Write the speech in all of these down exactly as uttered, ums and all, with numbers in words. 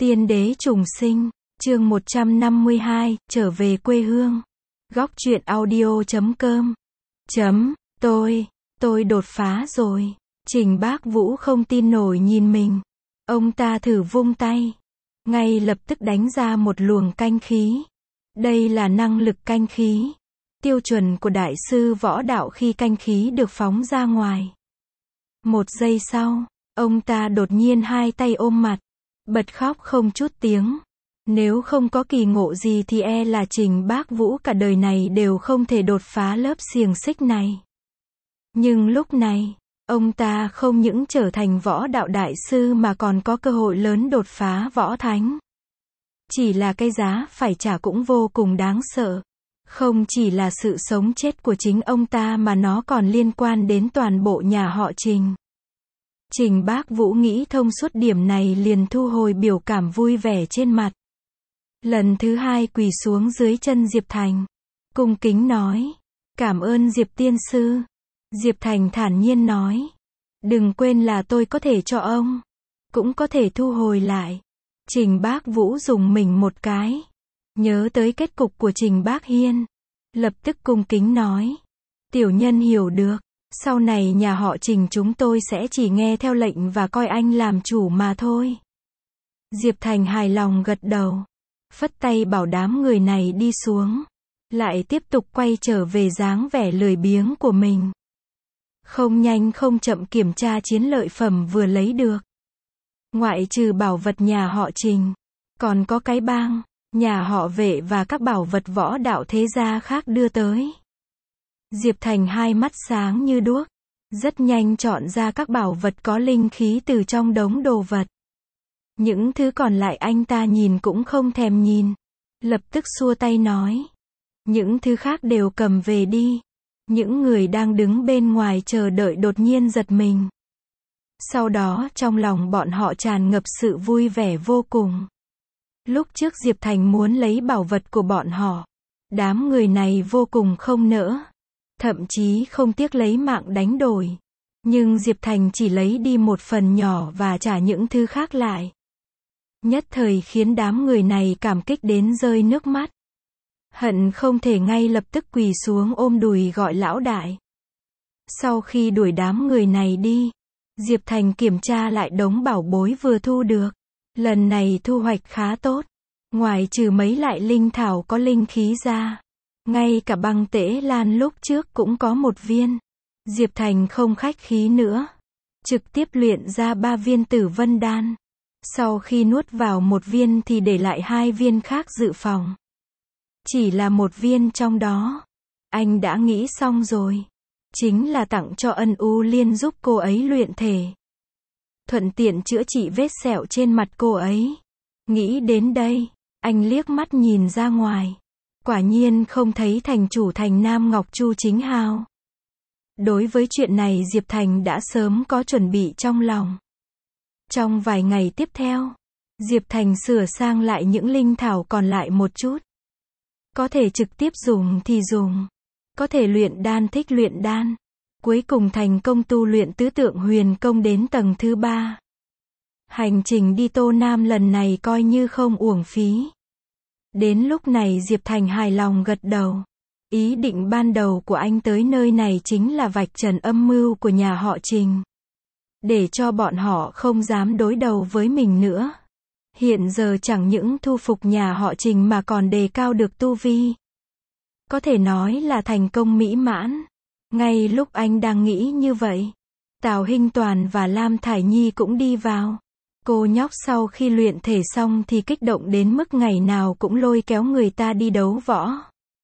Tiên đế trùng sinh, chương một trăm năm mươi hai, trở về quê hương. Góc truyện audio chấm com. Chấm, tôi, tôi đột phá rồi. Trình Bác Vũ không tin nổi nhìn mình. Ông ta thử vung tay. Ngay lập tức đánh ra một luồng canh khí. Đây là năng lực canh khí. Tiêu chuẩn của đại sư võ đạo khi canh khí được phóng ra ngoài. Một giây sau, ông ta đột nhiên hai tay ôm mặt. Bật khóc không chút tiếng. Nếu không có kỳ ngộ gì thì e là Trình Bác Vũ cả đời này đều không thể đột phá lớp xiềng xích này. Nhưng lúc này, ông ta không những trở thành võ đạo đại sư mà còn có cơ hội lớn đột phá võ thánh. Chỉ là cái giá phải trả cũng vô cùng đáng sợ. Không chỉ là sự sống chết của chính ông ta mà nó còn liên quan đến toàn bộ nhà họ Trình. Trình Bác Vũ nghĩ thông suốt điểm này liền thu hồi biểu cảm vui vẻ trên mặt. Lần thứ hai quỳ xuống dưới chân Diệp Thành. Cung kính nói. Cảm ơn Diệp tiên sư. Diệp Thành thản nhiên nói. Đừng quên là tôi có thể cho ông. Cũng có thể thu hồi lại. Trình Bác Vũ dùng mình một cái. Nhớ tới kết cục của Trình Bác Hiên. Lập tức cung kính nói. Tiểu nhân hiểu được. Sau này nhà họ Trình chúng tôi sẽ chỉ nghe theo lệnh và coi anh làm chủ mà thôi. Diệp Thành hài lòng gật đầu. Phất tay bảo đám người này đi xuống. Lại tiếp tục quay trở về dáng vẻ lười biếng của mình. Không nhanh không chậm kiểm tra chiến lợi phẩm vừa lấy được. Ngoại trừ bảo vật nhà họ Trình. Còn có cái bang, nhà họ Vệ và các bảo vật võ đạo thế gia khác đưa tới. Diệp Thành hai mắt sáng như đuốc. Rất nhanh chọn ra các bảo vật có linh khí từ trong đống đồ vật. Những thứ còn lại anh ta nhìn cũng không thèm nhìn. Lập tức xua tay nói. Những thứ khác đều cầm về đi. Những người đang đứng bên ngoài chờ đợi đột nhiên giật mình. Sau đó trong lòng bọn họ tràn ngập sự vui vẻ vô cùng. Lúc trước Diệp Thành muốn lấy bảo vật của bọn họ. Đám người này vô cùng không nỡ. Thậm chí không tiếc lấy mạng đánh đổi. Nhưng Diệp Thành chỉ lấy đi một phần nhỏ và trả những thứ khác lại. Nhất thời khiến đám người này cảm kích đến rơi nước mắt. Hận không thể ngay lập tức quỳ xuống ôm đùi gọi lão đại. Sau khi đuổi đám người này đi, Diệp Thành kiểm tra lại đống bảo bối vừa thu được. Lần này thu hoạch khá tốt. Ngoài trừ mấy loại linh thảo có linh khí ra. Ngay cả băng tễ lan lúc trước cũng có một viên. Diệp Thành không khách khí nữa. Trực tiếp luyện ra ba viên tử vân đan. Sau khi nuốt vào một viên thì để lại hai viên khác dự phòng. Chỉ là một viên trong đó. Anh đã nghĩ xong rồi. Chính là tặng cho Ân U Liên giúp cô ấy luyện thể. Thuận tiện chữa trị vết sẹo trên mặt cô ấy. Nghĩ đến đây, anh liếc mắt nhìn ra ngoài. Quả nhiên không thấy thành chủ thành Nam Ngọc Chu Chính Hào. Đối với chuyện này Diệp Thành đã sớm có chuẩn bị trong lòng. Trong vài ngày tiếp theo, Diệp Thành sửa sang lại những linh thảo còn lại một chút. Có thể trực tiếp dùng thì dùng. Có thể luyện đan thích luyện đan. Cuối cùng thành công tu luyện tứ tượng huyền công đến tầng thứ ba. Hành trình đi Tô Nam lần này coi như không uổng phí. Đến lúc này Diệp Thành hài lòng gật đầu. Ý định ban đầu của anh tới nơi này chính là vạch trần âm mưu của nhà họ Trình. Để cho bọn họ không dám đối đầu với mình nữa. Hiện giờ chẳng những thu phục nhà họ Trình mà còn đề cao được tu vi. Có thể nói là thành công mỹ mãn. Ngay lúc anh đang nghĩ như vậy, Tào Hinh Toàn và Lam Thải Nhi cũng đi vào. Cô nhóc sau khi luyện thể xong thì kích động đến mức ngày nào cũng lôi kéo người ta đi đấu võ.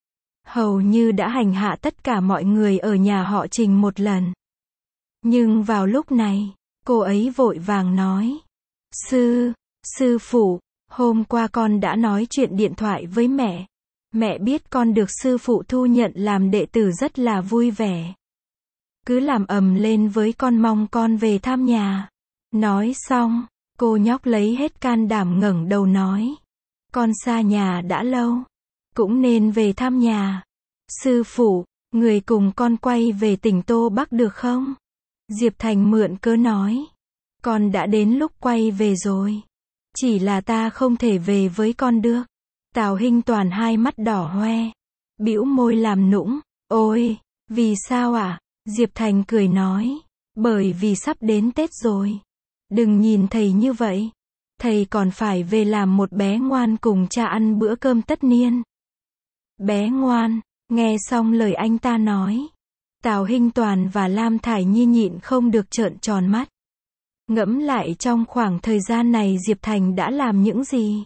Hầu như đã hành hạ tất cả mọi người ở nhà họ Trình một lần. Nhưng vào lúc này, cô ấy vội vàng nói. Sư, sư phụ, hôm qua con đã nói chuyện điện thoại với mẹ. Mẹ biết con được sư phụ thu nhận làm đệ tử rất là vui vẻ. Cứ làm ầm lên với con mong con về thăm nhà. Nói xong, cô nhóc lấy hết can đảm ngẩng đầu nói. Con xa nhà đã lâu. Cũng nên về thăm nhà. Sư phụ, người cùng con quay về tỉnh Tô Bắc được không? Diệp Thành mượn cớ nói. Con đã đến lúc quay về rồi. Chỉ là ta không thể về với con được. Tào Hinh Toàn hai mắt đỏ hoe, bĩu môi làm nũng, ôi, vì sao ạ? À? Diệp Thành cười nói, bởi vì sắp đến Tết rồi. Đừng nhìn thầy như vậy. Thầy còn phải về làm một bé ngoan cùng cha ăn bữa cơm tất niên. Bé ngoan, nghe xong lời anh ta nói. Tào Hinh Toàn và Lam Thải Nhi nhịn không được trợn tròn mắt. Ngẫm lại trong khoảng thời gian này Diệp Thành đã làm những gì?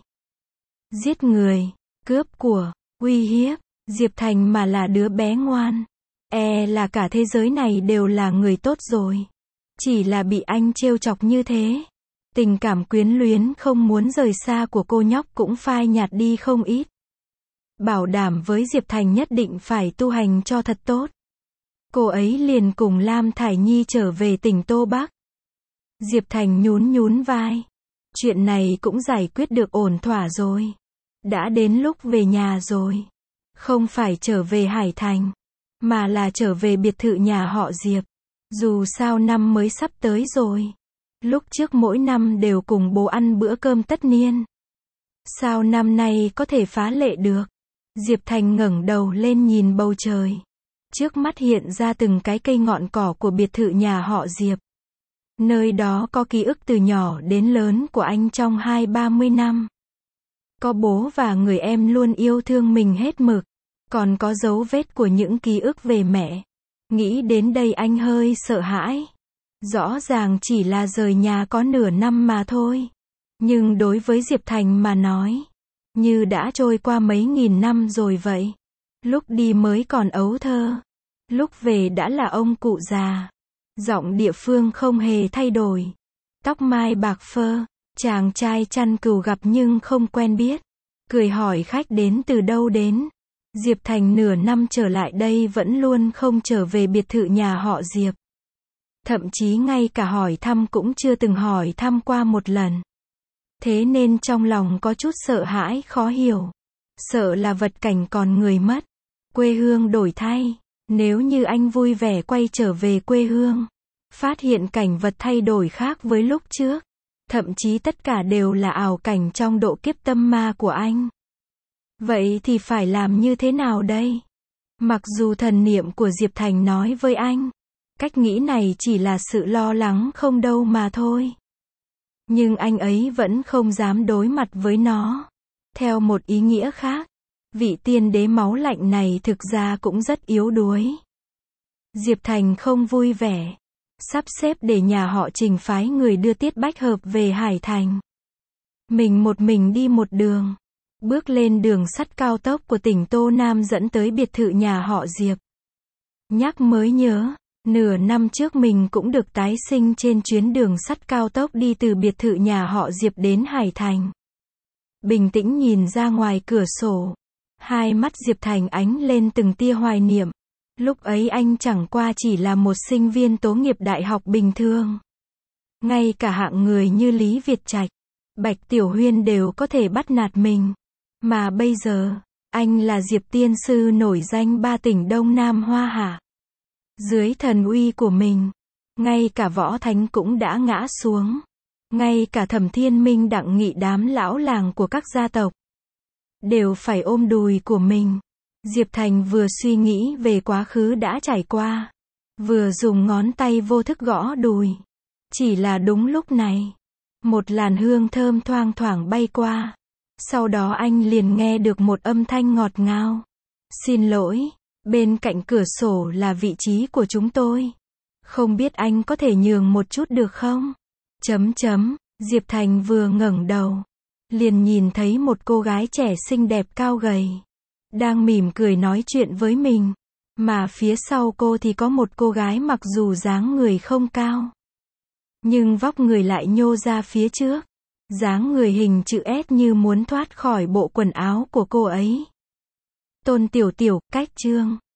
Giết người, cướp của, uy hiếp. Diệp Thành mà là đứa bé ngoan, e là cả thế giới này đều là người tốt rồi. Chỉ là bị anh trêu chọc như thế. Tình cảm quyến luyến không muốn rời xa của cô nhóc cũng phai nhạt đi không ít. Bảo đảm với Diệp Thành nhất định phải tu hành cho thật tốt. Cô ấy liền cùng Lam Thải Nhi trở về tỉnh Tô Bắc. Diệp Thành nhún nhún vai. Chuyện này cũng giải quyết được ổn thỏa rồi. Đã đến lúc về nhà rồi. Không phải trở về Hải Thành, mà là trở về biệt thự nhà họ Diệp. Dù sao năm mới sắp tới rồi. Lúc trước mỗi năm đều cùng bố ăn bữa cơm tất niên. Sao năm nay có thể phá lệ được? Diệp Thành ngẩng đầu lên nhìn bầu trời. Trước mắt hiện ra từng cái cây ngọn cỏ của biệt thự nhà họ Diệp. Nơi đó có ký ức từ nhỏ đến lớn của anh trong hai ba mươi năm. Có bố và người em luôn yêu thương mình hết mực. Còn có dấu vết của những ký ức về mẹ. Nghĩ đến đây anh hơi sợ hãi. Rõ ràng chỉ là rời nhà có nửa năm mà thôi. Nhưng đối với Diệp Thành mà nói, như đã trôi qua mấy nghìn năm rồi vậy. Lúc đi mới còn ấu thơ. Lúc về đã là ông cụ già. Giọng địa phương không hề thay đổi. Tóc mai bạc phơ. Chàng trai chăn cừu gặp nhưng không quen biết. Cười hỏi khách đến từ đâu đến. Diệp Thành nửa năm trở lại đây vẫn luôn không trở về biệt thự nhà họ Diệp. Thậm chí ngay cả hỏi thăm cũng chưa từng hỏi thăm qua một lần. Thế nên trong lòng có chút sợ hãi khó hiểu. Sợ là vật cảnh còn người mất. Quê hương đổi thay. Nếu như anh vui vẻ quay trở về quê hương, phát hiện cảnh vật thay đổi khác với lúc trước. Thậm chí tất cả đều là ảo cảnh trong độ kiếp tâm ma của anh. Vậy thì phải làm như thế nào đây? Mặc dù thần niệm của Diệp Thành nói với anh, cách nghĩ này chỉ là sự lo lắng không đâu mà thôi. Nhưng anh ấy vẫn không dám đối mặt với nó. Theo một ý nghĩa khác, vị tiên đế máu lạnh này thực ra cũng rất yếu đuối. Diệp Thành không vui vẻ. Sắp xếp để nhà họ Trình phái người đưa Tiết Bách Hợp về Hải Thành. Mình một mình đi một đường. Bước lên đường sắt cao tốc của tỉnh Tô Nam dẫn tới biệt thự nhà họ Diệp. Nhắc mới nhớ, nửa năm trước mình cũng được tái sinh trên chuyến đường sắt cao tốc đi từ biệt thự nhà họ Diệp đến Hải Thành. Bình tĩnh nhìn ra ngoài cửa sổ. Hai mắt Diệp Thành ánh lên từng tia hoài niệm. Lúc ấy anh chẳng qua chỉ là một sinh viên tố nghiệp đại học bình thường. Ngay cả hạng người như Lý Việt Trạch, Bạch Tiểu Huyên đều có thể bắt nạt mình. Mà bây giờ, anh là Diệp Tiên Sư nổi danh ba tỉnh Đông Nam Hoa Hạ. Dưới thần uy của mình, ngay cả Võ Thánh cũng đã ngã xuống. Ngay cả Thẩm Thiên Minh Đặng Nghị đám lão làng của các gia tộc đều phải ôm đùi của mình. Diệp Thành vừa suy nghĩ về quá khứ đã trải qua, vừa dùng ngón tay vô thức gõ đùi. Chỉ là đúng lúc này, một làn hương thơm thoang thoảng bay qua. Sau đó anh liền nghe được một âm thanh ngọt ngào. Xin lỗi, bên cạnh cửa sổ là vị trí của chúng tôi. Không biết anh có thể nhường một chút được không? Chấm chấm, Diệp Thành vừa ngẩng đầu, liền nhìn thấy một cô gái trẻ xinh đẹp cao gầy, đang mỉm cười nói chuyện với mình. Mà phía sau cô thì có một cô gái mặc dù dáng người không cao, nhưng vóc người lại nhô ra phía trước. Dáng người hình chữ S như muốn thoát khỏi bộ quần áo của cô ấy. Tôn Tiểu Tiểu, cách chương.